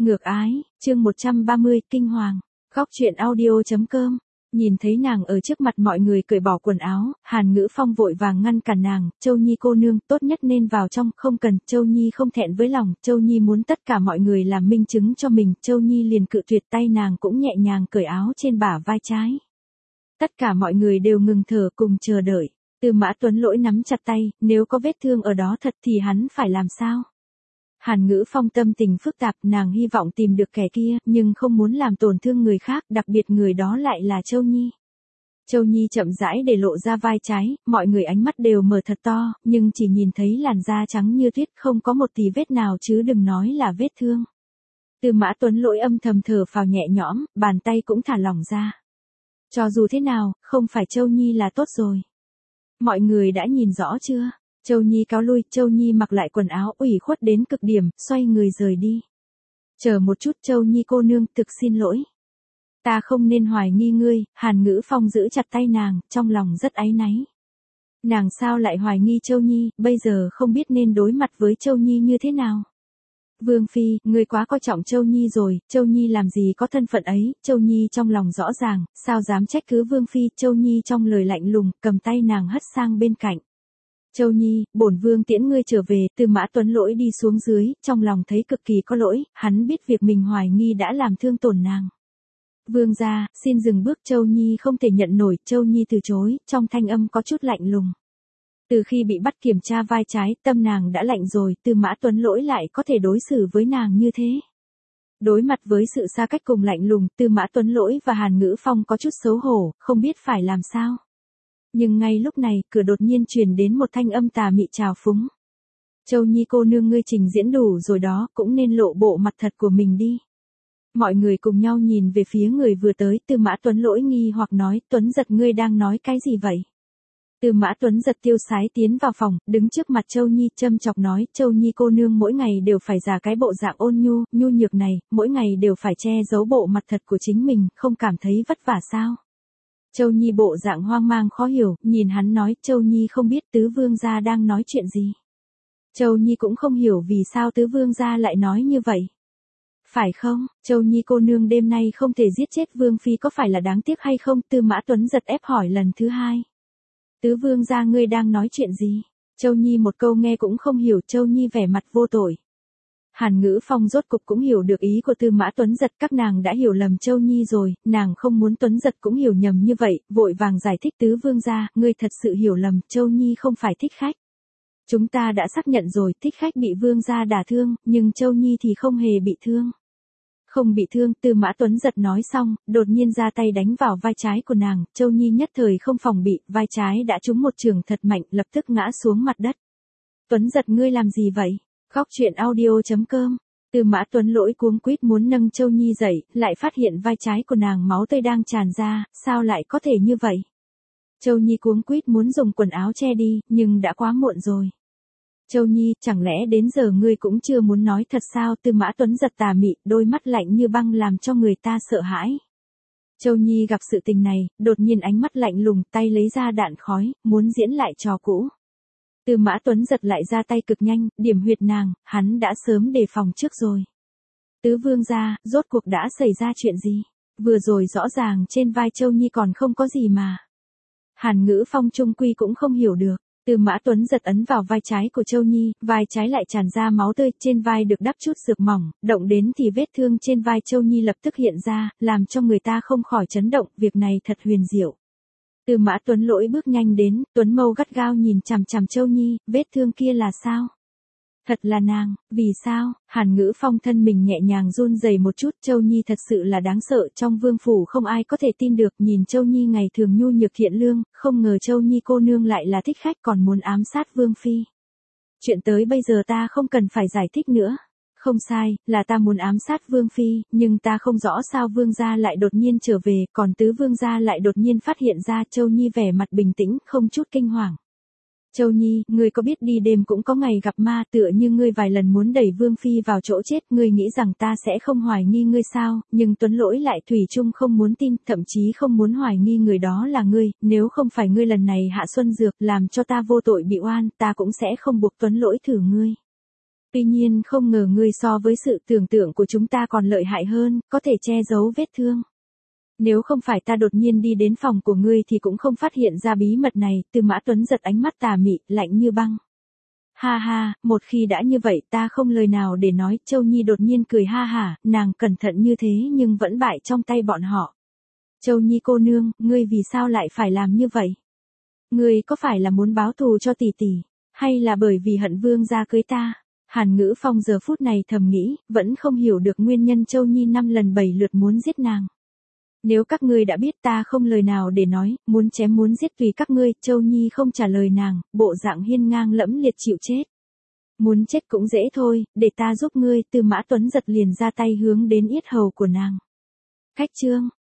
Ngược ái, chương 130, kinh hoàng. Góc truyện audio.com. Nhìn thấy nàng ở trước mặt mọi người cởi bỏ quần áo, Hàn Ngữ Phong vội vàng ngăn cản nàng, Châu Nhi cô nương, tốt nhất nên vào trong, không cần, Châu Nhi không thẹn với lòng, Châu Nhi muốn tất cả mọi người làm minh chứng cho mình, Châu Nhi liền cự tuyệt, tay nàng cũng nhẹ nhàng cởi áo trên bả vai trái. Tất cả mọi người đều ngừng thở cùng chờ đợi. Tư Mã Tuấn Lỗi nắm chặt tay, nếu có vết thương ở đó thật thì hắn phải làm sao? Hàn Ngữ Phong tâm tình phức tạp, nàng hy vọng tìm được kẻ kia, nhưng không muốn làm tổn thương người khác, đặc biệt người đó lại là Châu Nhi. Châu Nhi chậm rãi để lộ ra vai trái, mọi người ánh mắt đều mở thật to, nhưng chỉ nhìn thấy làn da trắng như tuyết, không có một tì vết nào chứ đừng nói là vết thương. Tư Mã Tuấn Lỗi âm thầm thở phào nhẹ nhõm, bàn tay cũng thả lỏng ra. Cho dù thế nào, không phải Châu Nhi là tốt rồi. Mọi người đã nhìn rõ chưa? Châu Nhi cáo lui, Châu Nhi mặc lại quần áo ủy khuất đến cực điểm, xoay người rời đi. Chờ một chút, Châu Nhi cô nương, thực xin lỗi. Ta không nên hoài nghi ngươi, Hàn Ngữ Phong giữ chặt tay nàng, trong lòng rất áy náy. Nàng sao lại hoài nghi Châu Nhi, bây giờ không biết nên đối mặt với Châu Nhi như thế nào. Vương Phi, ngươi quá coi trọng Châu Nhi rồi, Châu Nhi làm gì có thân phận ấy, Châu Nhi trong lòng rõ ràng, sao dám trách cứ Vương Phi, Châu Nhi trong lời lạnh lùng, cầm tay nàng hất sang bên cạnh. Châu Nhi, bổn vương tiễn ngươi trở về, Tư Mã Tuấn Lỗi đi xuống dưới, trong lòng thấy cực kỳ có lỗi, hắn biết việc mình hoài nghi đã làm thương tổn nàng. Vương gia, xin dừng bước, Châu Nhi không thể nhận nổi, Châu Nhi từ chối, trong thanh âm có chút lạnh lùng. Từ khi bị bắt kiểm tra vai trái, tâm nàng đã lạnh rồi, Tư Mã Tuấn Lỗi lại có thể đối xử với nàng như thế. Đối mặt với sự xa cách cùng lạnh lùng, Tư Mã Tuấn Lỗi và Hàn Ngữ Phong có chút xấu hổ, không biết phải làm sao. Nhưng ngay lúc này, cửa đột nhiên truyền đến một thanh âm tà mị trào phúng. Châu Nhi cô nương, ngươi trình diễn đủ rồi đó, cũng nên lộ bộ mặt thật của mình đi. Mọi người cùng nhau nhìn về phía người vừa tới, Tư Mã Tuấn Lỗi nghi hoặc nói, Tuấn Giật ngươi đang nói cái gì vậy? Tư Mã Tuấn Giật tiêu sái tiến vào phòng, đứng trước mặt Châu Nhi châm chọc nói, Châu Nhi cô nương mỗi ngày đều phải giả cái bộ dạng ôn nhu, nhu nhược này, mỗi ngày đều phải che giấu bộ mặt thật của chính mình, không cảm thấy vất vả sao? Châu Nhi bộ dạng hoang mang khó hiểu, nhìn hắn nói, Châu Nhi không biết tứ vương gia đang nói chuyện gì. Châu Nhi cũng không hiểu vì sao tứ vương gia lại nói như vậy. Phải không, Châu Nhi cô nương đêm nay không thể giết chết Vương Phi có phải là đáng tiếc hay không? Tư Mã Tuấn Giật ép hỏi lần thứ hai. Tứ vương gia ngươi đang nói chuyện gì? Châu Nhi một câu nghe cũng không hiểu, Châu Nhi vẻ mặt vô tội. Hàn Ngữ Phong rốt cục cũng hiểu được ý của Tư Mã Tuấn Giật, các nàng đã hiểu lầm Châu Nhi rồi, nàng không muốn Tuấn Giật cũng hiểu nhầm như vậy, vội vàng giải thích, tứ vương gia, ngươi thật sự hiểu lầm, Châu Nhi không phải thích khách. Chúng ta đã xác nhận rồi, thích khách bị vương gia đả thương, nhưng Châu Nhi thì không hề bị thương. Không bị thương, Tư Mã Tuấn Giật nói xong, đột nhiên ra tay đánh vào vai trái của nàng, Châu Nhi nhất thời không phòng bị, vai trái đã trúng một chưởng thật mạnh, lập tức ngã xuống mặt đất. Tuấn Giật ngươi làm gì vậy? Góc truyện audio.com. Tư Mã Tuấn Lỗi cuống quýt muốn nâng Châu Nhi dậy, lại phát hiện vai trái của nàng máu tươi đang tràn ra, sao lại có thể như vậy? Châu Nhi cuống quýt muốn dùng quần áo che đi, nhưng đã quá muộn rồi. Châu Nhi, chẳng lẽ đến giờ ngươi cũng chưa muốn nói thật sao? Tư Mã Tuấn Giật tà mị, đôi mắt lạnh như băng làm cho người ta sợ hãi. Châu Nhi gặp sự tình này, đột nhiên ánh mắt lạnh lùng, tay lấy ra đạn khói, muốn diễn lại trò cũ. Tư Mã Tuấn Giật lại ra tay cực nhanh, điểm huyệt nàng, hắn đã sớm đề phòng trước rồi. Tứ vương gia, rốt cuộc đã xảy ra chuyện gì? Vừa rồi rõ ràng trên vai Châu Nhi còn không có gì mà. Hàn Ngữ Phong trung quy cũng không hiểu được. Tư Mã Tuấn Giật ấn vào vai trái của Châu Nhi, vai trái lại tràn ra máu tươi, trên vai được đắp chút dược mỏng, động đến thì vết thương trên vai Châu Nhi lập tức hiện ra, làm cho người ta không khỏi chấn động, việc này thật huyền diệu. Tư Mã Tuấn Lỗi bước nhanh đến, Tuấn Mâu gắt gao nhìn chằm chằm Châu Nhi, vết thương kia là sao? Thật là nàng, vì sao? Hàn Ngữ Phong thân mình nhẹ nhàng run rẩy một chút, Châu Nhi thật sự là đáng sợ, trong vương phủ không ai có thể tin được, nhìn Châu Nhi ngày thường nhu nhược thiện lương, không ngờ Châu Nhi cô nương lại là thích khách còn muốn ám sát Vương Phi. Chuyện tới bây giờ ta không cần phải giải thích nữa. Không sai, là ta muốn ám sát Vương Phi, nhưng ta không rõ sao Vương gia lại đột nhiên trở về, còn tứ Vương gia lại đột nhiên phát hiện ra. Châu Nhi vẻ mặt bình tĩnh, không chút kinh hoàng. Châu Nhi, ngươi có biết đi đêm cũng có ngày gặp ma, tựa như ngươi vài lần muốn đẩy Vương Phi vào chỗ chết, ngươi nghĩ rằng ta sẽ không hoài nghi ngươi sao? Nhưng Tuấn Lỗi lại thủy chung không muốn tin, thậm chí không muốn hoài nghi người đó là ngươi, nếu không phải ngươi lần này hạ xuân dược làm cho ta vô tội bị oan, ta cũng sẽ không buộc Tuấn Lỗi thử ngươi. Tuy nhiên không ngờ ngươi so với sự tưởng tượng của chúng ta còn lợi hại hơn, có thể che giấu vết thương. Nếu không phải ta đột nhiên đi đến phòng của ngươi thì cũng không phát hiện ra bí mật này, Tư Mã Tuấn giật ánh mắt tà mị, lạnh như băng. Ha ha, một khi đã như vậy ta không lời nào để nói, Châu Nhi đột nhiên cười ha hả, nàng cẩn thận như thế nhưng vẫn bại trong tay bọn họ. Châu Nhi cô nương, ngươi vì sao lại phải làm như vậy? Ngươi có phải là muốn báo thù cho tỷ tỷ, hay là bởi vì hận vương gia cưới ta? Hàn Ngữ Phong giờ phút này thầm nghĩ, vẫn không hiểu được nguyên nhân Châu Nhi 5 lần 7 lượt muốn giết nàng. Nếu các ngươi đã biết ta không lời nào để nói, muốn chém muốn giết tùy các ngươi, Châu Nhi không trả lời nàng, bộ dạng hiên ngang lẫm liệt chịu chết. Muốn chết cũng dễ thôi, để ta giúp ngươi, Tư Mã Tuấn giật liền ra tay hướng đến yết hầu của nàng. Khách trương,